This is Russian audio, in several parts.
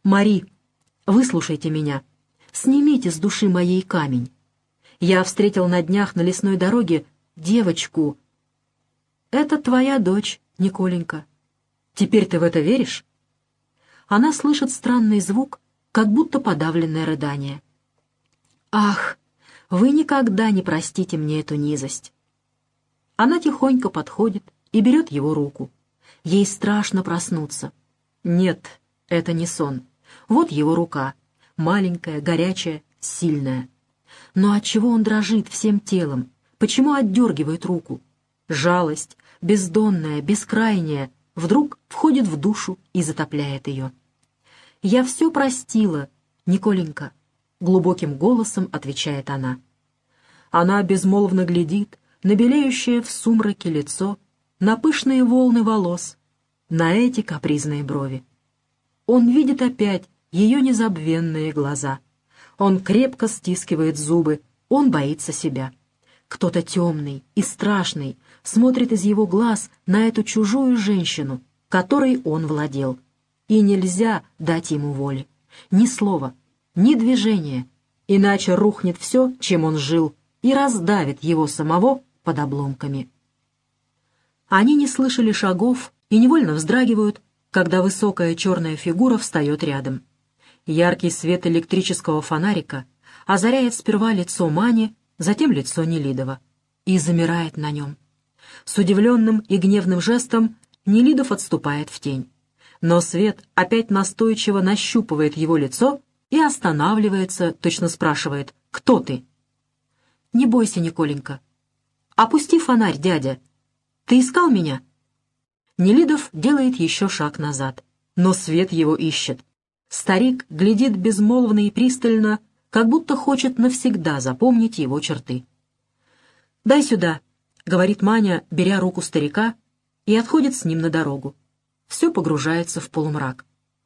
«Мари, выслушайте меня. Снимите с души моей камень. Я встретил на днях на лесной дороге девочку. Это твоя дочь, Николенька. Теперь ты в это веришь?» Она слышит странный звук, как будто подавленное рыдание. «Ах, вы никогда не простите мне эту низость!» Она тихонько подходит и берет его руку. Ей страшно проснуться. Нет, это не сон. Вот его рука, маленькая, горячая, сильная. Но отчего он дрожит всем телом? Почему отдергивает руку? Жалость, бездонная, бескрайняя, вдруг входит в душу и затопляет ее. «Я все простила, Николенька», — глубоким голосом отвечает она. Она безмолвно глядит на белеющее в сумраке лицо, на пышные волны волос, на эти капризные брови. Он видит опять ее незабвенные глаза. Он крепко стискивает зубы, он боится себя. Кто-то темный и страшный смотрит из его глаз на эту чужую женщину, которой он владел. И нельзя дать ему воли. Ни слова, ни движения, иначе рухнет все, чем он жил, и раздавит его самого под обломками. Они не слышали шагов и невольно вздрагивают, когда высокая черная фигура встает рядом. Яркий свет электрического фонарика озаряет сперва лицо Мани, затем лицо Нелидова, и замирает на нем. С удивленным и гневным жестом Нелидов отступает в тень. Но свет опять настойчиво нащупывает его лицо и останавливается, точно спрашивает: «Кто ты?» «Не бойся, Николенька». «Опусти фонарь, дядя. Ты искал меня?» Нелидов делает еще шаг назад, но свет его ищет. Старик глядит безмолвно и пристально, как будто хочет навсегда запомнить его черты. «Дай сюда», — говорит Маня, беря руку старика, и отходит с ним на дорогу. Все погружается в полумрак.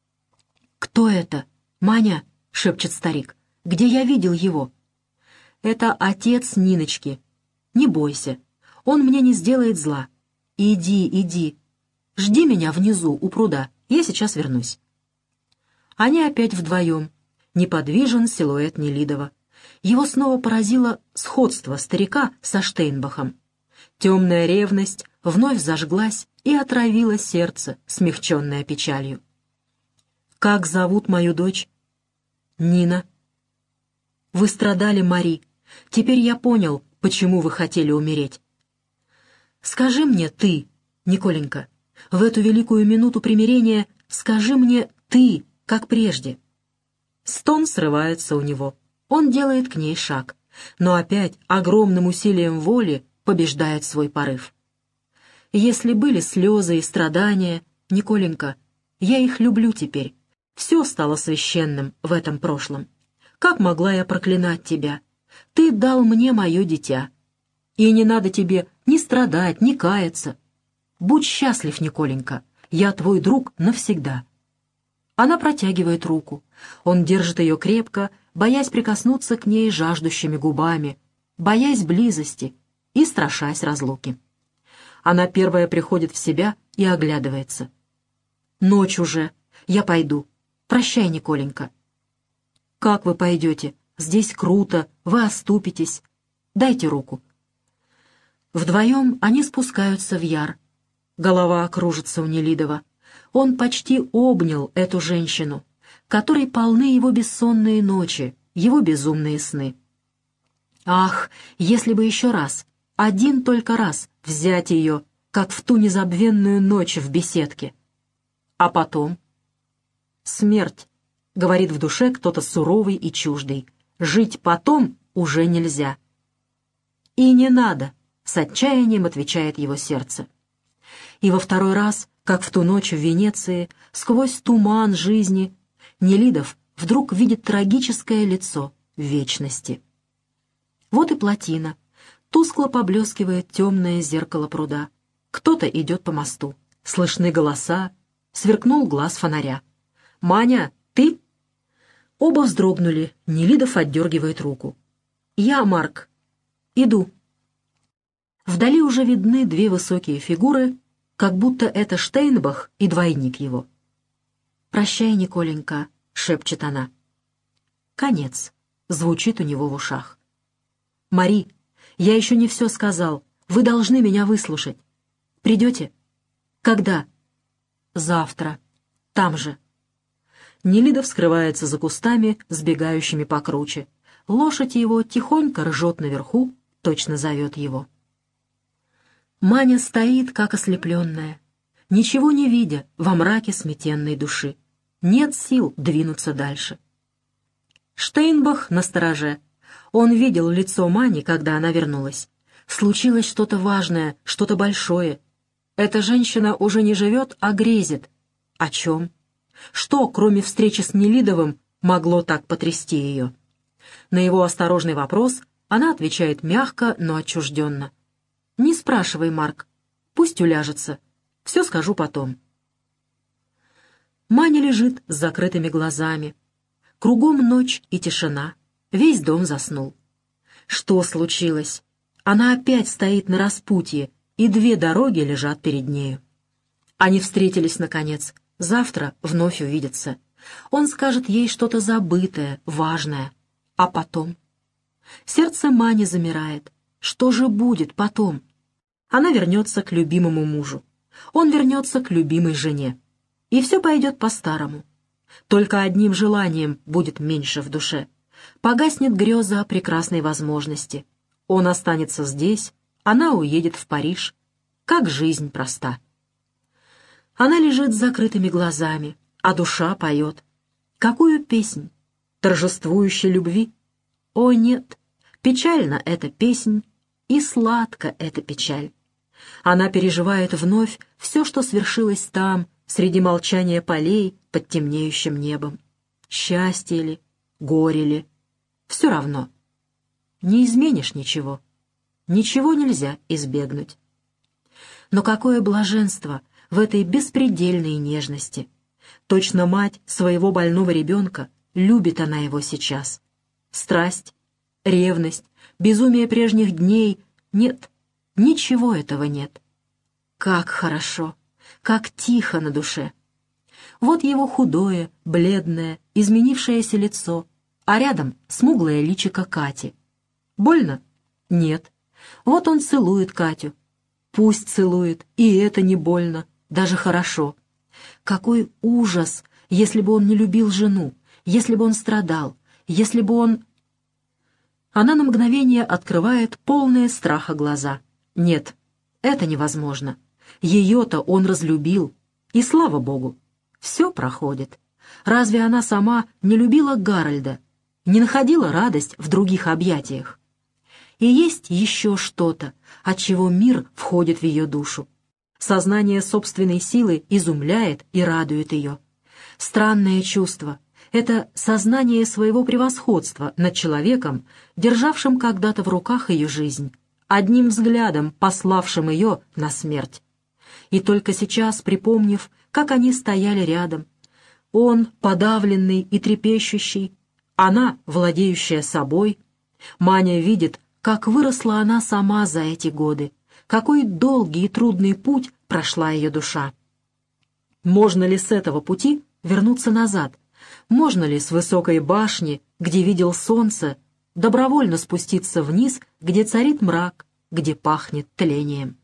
«Кто это? Маня?» — шепчет старик. «Где я видел его?» «Это отец Ниночки. Не бойся, он мне не сделает зла. Иди, иди. Жди меня внизу, у пруда, я сейчас вернусь». Они опять вдвоем. Неподвижен силуэт Нелидова. Его снова поразило сходство старика со Штейнбахом. Темная ревность вновь зажглась и отравила сердце, смягченное печалью. «Как зовут мою дочь?» «Нина». «Вы страдали, Мари. Теперь я понял, почему вы хотели умереть. Скажи мне ты, Николенька, в эту великую минуту примирения скажи мне ты, как прежде». Стон срывается у него. Он делает к ней шаг, но опять огромным усилием воли побеждает свой порыв. «Если были слезы и страдания, Николенька, я их люблю теперь. Все стало священным в этом прошлом. Как могла я проклинать тебя? Ты дал мне мое дитя. И не надо тебе ни страдать, ни каяться. Будь счастлив, Николенька, я твой друг навсегда». Она протягивает руку. Он держит ее крепко, боясь прикоснуться к ней жаждущими губами, боясь близости и страшась разлуки. Она первая приходит в себя и оглядывается. «Ночь уже. Я пойду. Прощай, Николенька». «Как вы пойдете? Здесь круто, вы оступитесь. Дайте руку». Вдвоем они спускаются в яр. Голова кружится у Нелидова. Он почти обнял эту женщину, которой полны его бессонные ночи, его безумные сны. Ах, если бы еще раз, один только раз взять ее, как в ту незабвенную ночь в беседке. А потом? Смерть, говорит в душе кто-то суровый и чуждый. Жить потом уже нельзя. И не надо, с отчаянием отвечает его сердце. И во второй раз, как в ту ночь в Венеции, сквозь туман жизни, Нелидов вдруг видит трагическое лицо вечности. Вот и плотина. Тускло поблескивает темное зеркало пруда. Кто-то идет по мосту. Слышны голоса. Сверкнул глаз фонаря. «Маня, ты?» Оба вздрогнули. Нелидов отдергивает руку. «Я, Марк. Иду». Вдали уже видны две высокие фигуры, как будто это Штейнбах и двойник его. «Прощай, Николенька, шепчет она. Конец. Звучит у него в ушах. «Мари, я еще не все сказал. Вы должны меня выслушать. Придете?» «Когда?» «Завтра. Там же». Нелидов скрывается за кустами, сбегающими покруче. Лошадь его тихонько ржет наверху, точно зовет его. Маня стоит, как ослепленная, ничего не видя во мраке сметенной души. Нет сил двинуться дальше. Штейнбах настороже. Он видел лицо Мани, когда она вернулась. Случилось что-то важное, что-то большое. Эта женщина уже не живет, а грезит. О чем? Что, кроме встречи с Нелидовым, могло так потрясти ее? На его осторожный вопрос она отвечает мягко, но отчужденно. «Не спрашивай, Марк. Пусть уляжется. Все скажу потом». Маня лежит с закрытыми глазами. Кругом ночь и тишина. Весь дом заснул. Что случилось? Она опять стоит на распутье, и две дороги лежат перед нею. Они встретились, наконец. Завтра вновь увидятся. Он скажет ей что-то забытое, важное. А потом? Сердце Мани замирает. Что же будет потом? Она вернется к любимому мужу. Он вернется к любимой жене. И все пойдет по-старому. Только одним желанием будет меньше в душе. Погаснет греза о прекрасной возможности. Он останется здесь, она уедет в Париж. Как жизнь проста. Она лежит с закрытыми глазами, а душа поет. Какую песнь? Торжествующей любви? О нет, печальна эта песнь, и сладка эта печаль. Она переживает вновь все, что свершилось там, среди молчания полей под темнеющим небом. Счастье ли, горе ли, все равно. Не изменишь ничего. Ничего нельзя избегнуть. Но какое блаженство в этой беспредельной нежности! Точно мать своего больного ребенка, любит она его сейчас. Страсть, ревность, безумие прежних дней — нет, ничего этого нет. Как хорошо, как тихо на душе. Вот его худое, бледное, изменившееся лицо, а рядом смуглое личико Кати. Больно? Нет. Вот он целует Катю. Пусть целует, и это не больно, даже хорошо. Какой ужас, если бы он не любил жену, если бы он страдал, если бы он... Она на мгновение открывает полные страха глаза. Нет, это невозможно. Ее-то он разлюбил, и слава богу, все проходит. Разве она сама не любила Гарольда, не находила радость в других объятиях? И есть еще что-то, от чего мир входит в ее душу. Сознание собственной силы изумляет и радует ее. Странное чувство — это сознание своего превосходства над человеком, державшим когда-то в руках ее жизнь, одним взглядом пославшим ее на смерть. И только сейчас, припомнив, как они стояли рядом, он, подавленный и трепещущий, она, владеющая собой, Маня видит, как выросла она сама за эти годы, какой долгий и трудный путь прошла ее душа. Можно ли с этого пути вернуться назад? Можно ли с высокой башни, где видел солнце, добровольно спуститься вниз, где царит мрак, где пахнет тлением?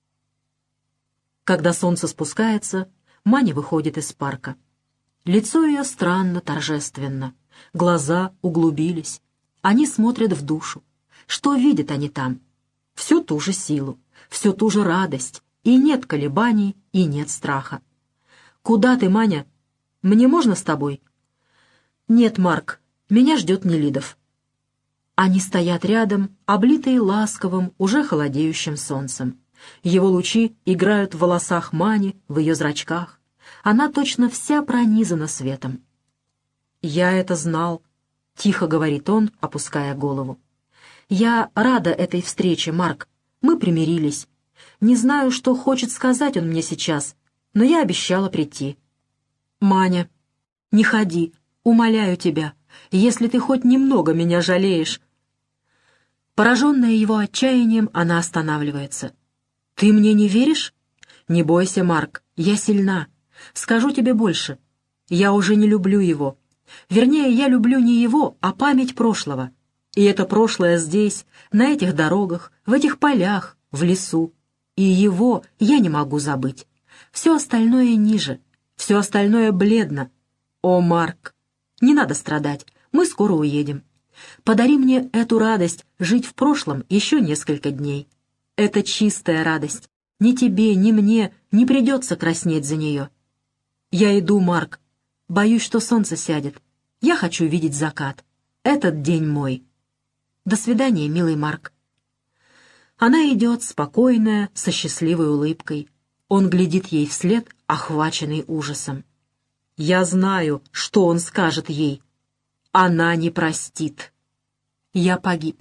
Когда солнце спускается, Маня выходит из парка. Лицо ее странно торжественно, глаза углубились, они смотрят в душу. Что видят они там? Всю ту же силу, всю ту же радость, и нет колебаний, и нет страха. «Куда ты, Маня? Мне можно с тобой?» «Нет, Марк, меня ждет Нелидов». Они стоят рядом, облитые ласковым, уже холодеющим солнцем. Его лучи играют в волосах Мани, в ее зрачках. Она точно вся пронизана светом. «Я это знал», — тихо говорит он, опуская голову. «Я рада этой встрече, Марк. Мы примирились. Не знаю, что хочет сказать он мне сейчас, но я обещала прийти». «Маня, не ходи, умоляю тебя, если ты хоть немного меня жалеешь». Пораженная его отчаянием, она останавливается. «Ты мне не веришь? Не бойся, Марк, я сильна. Скажу тебе больше. Я уже не люблю его. Вернее, я люблю не его, а память прошлого. И это прошлое здесь, на этих дорогах, в этих полях, в лесу. И его я не могу забыть. Все остальное ниже, все остальное бледно. О, Марк, не надо страдать, мы скоро уедем. Подари мне эту радость жить в прошлом еще несколько дней. Это чистая радость. Ни тебе, ни мне не придется краснеть за нее. Я иду, Марк. Боюсь, что солнце сядет. Я хочу видеть закат. Этот день мой. До свидания, милый Марк. Она идет, спокойная, со счастливой улыбкой. Он глядит ей вслед, охваченный ужасом. Я знаю, что он скажет ей. Она не простит. Я погиб.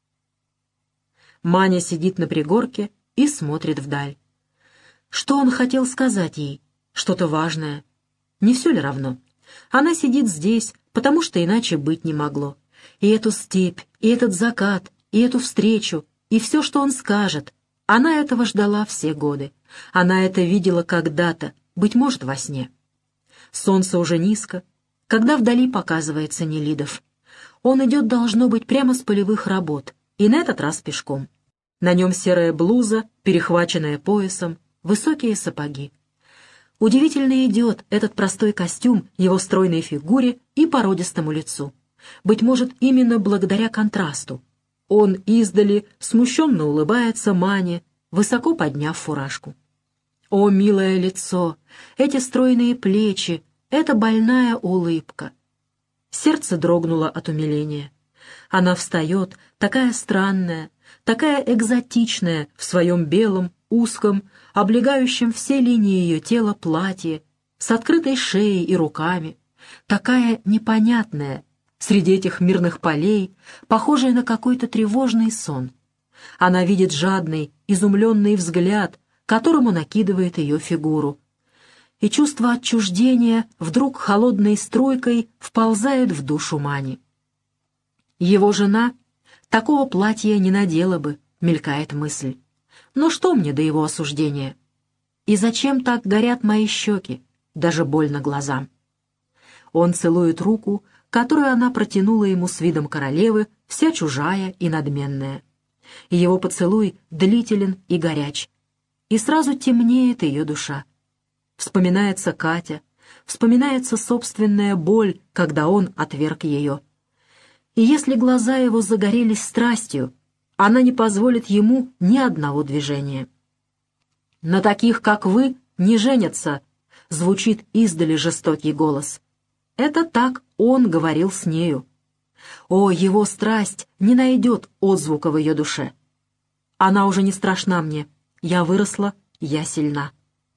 Маня сидит на пригорке и смотрит вдаль. Что он хотел сказать ей? Что-то важное. Не все ли равно? Она сидит здесь, потому что иначе быть не могло. И эту степь, и этот закат, и эту встречу, и все, что он скажет. Она этого ждала все годы. Она это видела когда-то, быть может, во сне. Солнце уже низко, когда вдали показывается Нелидов. Он идет, должно быть, прямо с полевых работ, и на этот раз пешком. На нем серая блуза, перехваченная поясом, высокие сапоги. Удивительно идет этот простой костюм его стройной фигуре и породистому лицу. Быть может, именно благодаря контрасту. Он издали смущенно улыбается Мане, высоко подняв фуражку. О, милое лицо, эти стройные плечи, эта больная улыбка. Сердце дрогнуло от умиления. Она встает, такая странная, такая экзотичная в своем белом, узком, облегающем все линии ее тела платье, с открытой шеей и руками, такая непонятная, среди этих мирных полей, похожая на какой-то тревожный сон. Она видит жадный, изумленный взгляд, которому накидывает ее фигуру. И чувство отчуждения вдруг холодной струйкой вползает в душу Мани. Его жена такого платья не надела бы, мелькает мысль. Но что мне до его осуждения? И зачем так горят мои щеки? Даже больно глазам. Он целует руку, которую она протянула ему с видом королевы, вся чужая и надменная. Его поцелуй длителен и горяч. И сразу темнеет ее душа. Вспоминается Катя, вспоминается собственная боль, когда он отверг ее. И если глаза его загорелись страстью, она не позволит ему ни одного движения. «На таких, как вы, не женятся», — звучит издали жестокий голос. Это так он говорил с нею. О, его страсть не найдет отзвука в ее душе. Она уже не страшна мне. Я выросла, я сильна.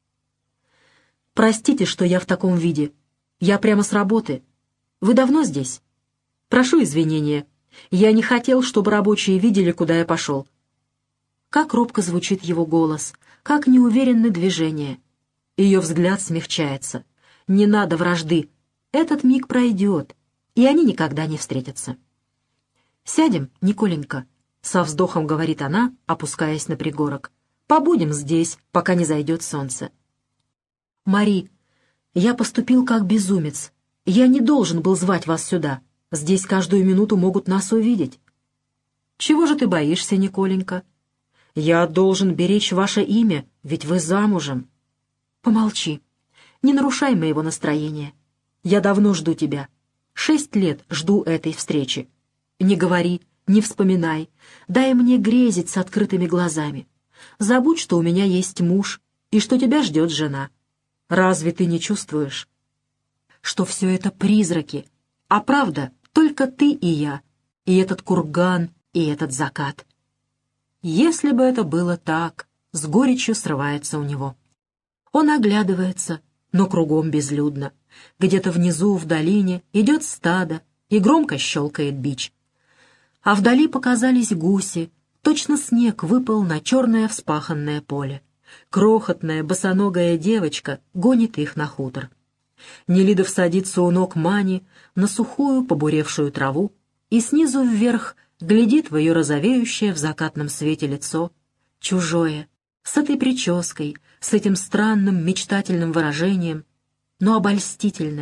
Простите, что я в таком виде. Я прямо с работы. Вы давно здесь? Прошу извинения. Я не хотел, чтобы рабочие видели, куда я пошел. Как робко звучит его голос, как неуверенны движения. Ее взгляд смягчается. Не надо вражды. Этот миг пройдет, и они никогда не встретятся. «Сядем, Николенька», — со вздохом говорит она, опускаясь на пригорок. «Побудем здесь, пока не зайдет солнце». «Мари, я поступил как безумец. Я не должен был звать вас сюда. Здесь каждую минуту могут нас увидеть». «Чего же ты боишься, Николенька?» «Я должен беречь ваше имя, ведь вы замужем». «Помолчи. Не нарушай моего настроения. Я давно жду тебя. 6 лет жду этой встречи. Не говори, не вспоминай. Дай мне грезить с открытыми глазами. Забудь, что у меня есть муж и что тебя ждет жена. Разве ты не чувствуешь, что все это призраки, а правда только ты и я, и этот курган, и этот закат?» Если бы это было так, с горечью срывается у него. Он оглядывается, но кругом безлюдно. Где-то внизу, в долине, идет стадо, и громко щелкает бич. А вдали показались гуси, точно снег выпал на черное вспаханное поле. Крохотная босоногая девочка гонит их на хутор. Нелидов садится у ног Мани на сухую побуревшую траву и снизу вверх глядит в ее розовеющее в закатном свете лицо, чужое, с этой прической, с этим странным мечтательным выражением, но обольстительное,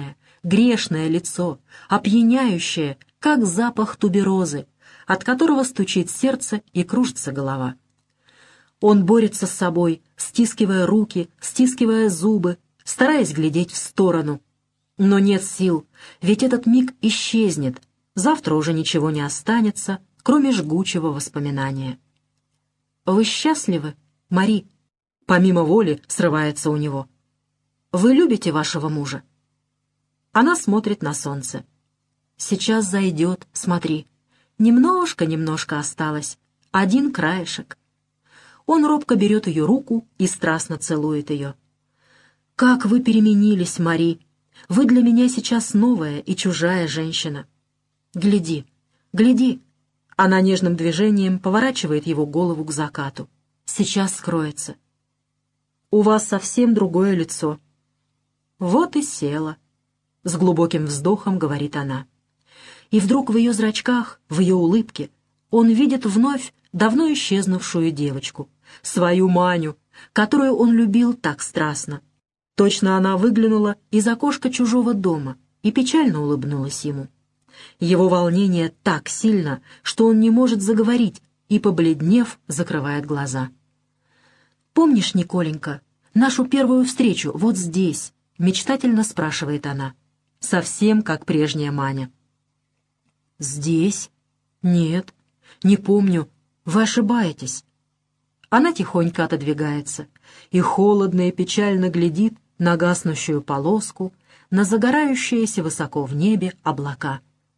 грешное лицо, опьяняющее, как запах туберозы, от которого стучит сердце и кружится голова. Он борется с собой, стискивая руки, стискивая зубы, стараясь глядеть в сторону. Но нет сил, ведь этот миг исчезнет, завтра уже ничего не останется, кроме жгучего воспоминания. «Вы счастливы, Мари?» Помимо воли срывается у него. «Вы любите вашего мужа?» Она смотрит на солнце. «Сейчас зайдет, смотри. Немножко осталось. Один краешек». Он робко берет ее руку и страстно целует ее. «Как вы переменились, Мари! Вы для меня сейчас новая и чужая женщина. Гляди, гляди!» Она нежным движением поворачивает его голову к закату. «Сейчас скроется. У вас совсем другое лицо». «Вот и села», — с глубоким вздохом говорит она. И вдруг в ее зрачках, в ее улыбке он видит вновь давно исчезнувшую девочку, свою Маню, которую он любил так страстно. Точно она выглянула из окошка чужого дома и печально улыбнулась ему. Его волнение так сильно, что он не может заговорить и, побледнев, закрывает глаза. «Помнишь, Николенька, нашу первую встречу вот здесь?» — мечтательно спрашивает она. Совсем как прежняя Маня. «Здесь? Нет, не помню. Вы ошибаетесь». Она тихонько отодвигается и холодно и печально глядит на гаснущую полоску, на загорающиеся высоко в небе облака.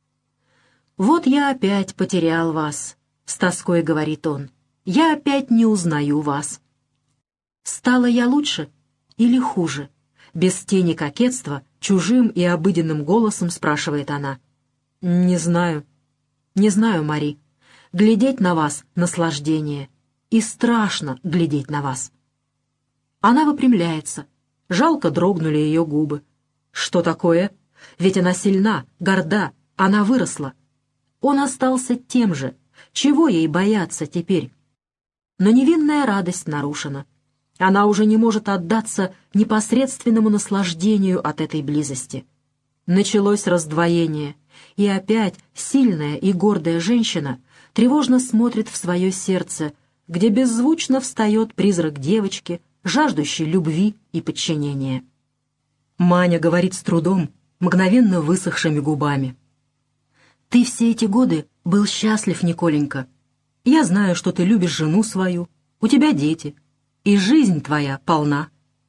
«Вот я опять потерял вас», — с тоской говорит он. «Я опять не узнаю вас». «Стала я лучше или хуже?» Без тени кокетства, чужим и обыденным голосом спрашивает она. «Не знаю. Не знаю, Мари. Глядеть на вас — наслаждение. И страшно глядеть на вас». Она выпрямляется. Жалко дрогнули ее губы. Что такое? Ведь она сильна, горда, она выросла. Он остался тем же. Чего ей бояться теперь? Но невинная радость нарушена. Она уже не может отдаться непосредственному наслаждению от этой близости. Началось раздвоение, и опять сильная и гордая женщина тревожно смотрит в свое сердце, где беззвучно встает призрак девочки, жаждущей любви и подчинения. Маня говорит с трудом, мгновенно высохшими губами. «Ты все эти годы был счастлив, Николенька. Я знаю, что ты любишь жену свою, у тебя дети, и жизнь твоя полна».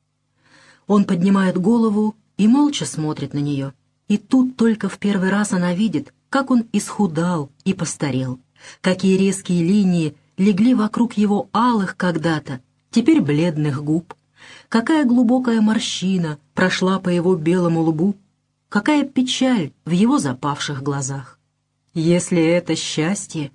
Он поднимает голову и молча смотрит на нее. И тут только в первый раз она видит, как он исхудал и постарел, какие резкие линии легли вокруг его алых когда-то, теперь бледных губ, какая глубокая морщина прошла по его белому лбу, какая печаль в его запавших глазах. Если это счастье...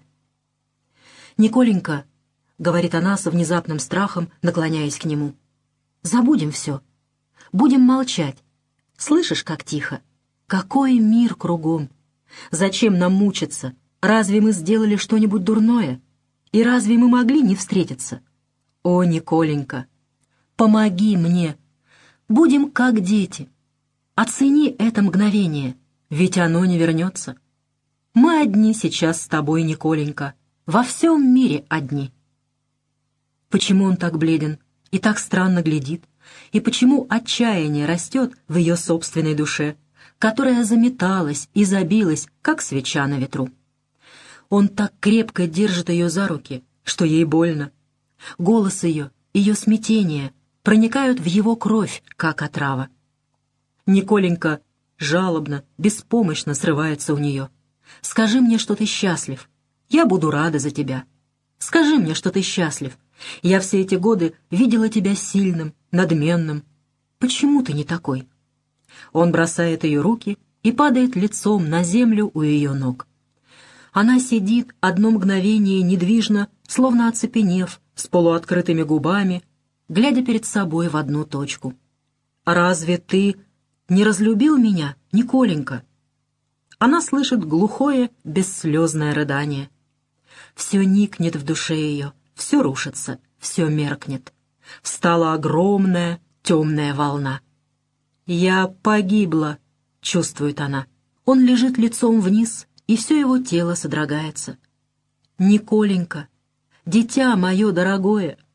«Николенька», — говорит она со внезапным страхом, наклоняясь к нему, — «забудем все. Будем молчать. Слышишь, как тихо? Какой мир кругом! Зачем нам мучиться? Разве мы сделали что-нибудь дурное? И разве мы могли не встретиться? О, Николенька, помоги мне! Будем как дети. Оцени это мгновение, ведь оно не вернется. Мы одни сейчас с тобой, Николенька, во всем мире одни». Почему он так бледен и так странно глядит? И почему отчаяние растет в ее собственной душе, которая заметалась и забилась, как свеча на ветру? Он так крепко держит ее за руки, что ей больно. Голос ее, ее смятение проникают в его кровь, как отрава. Николенька жалобно, беспомощно срывается у нее. «Скажи мне, что ты счастлив. Я буду рада за тебя. Скажи мне, что ты счастлив. Я все эти годы видела тебя сильным, надменным. Почему ты не такой?» Он бросает ее руки и падает лицом на землю у ее ног. Она сидит одно мгновение недвижно, словно оцепенев, с полуоткрытыми губами, глядя перед собой в одну точку. «Разве ты не разлюбил меня, Николенька?» Она слышит глухое, бесслезное рыдание. Все никнет в душе ее, все рушится, все меркнет. Встала огромная темная волна. «Я погибла, чувствует она. Он лежит лицом вниз, и все его тело содрогается. Николенька, дитя мое дорогое,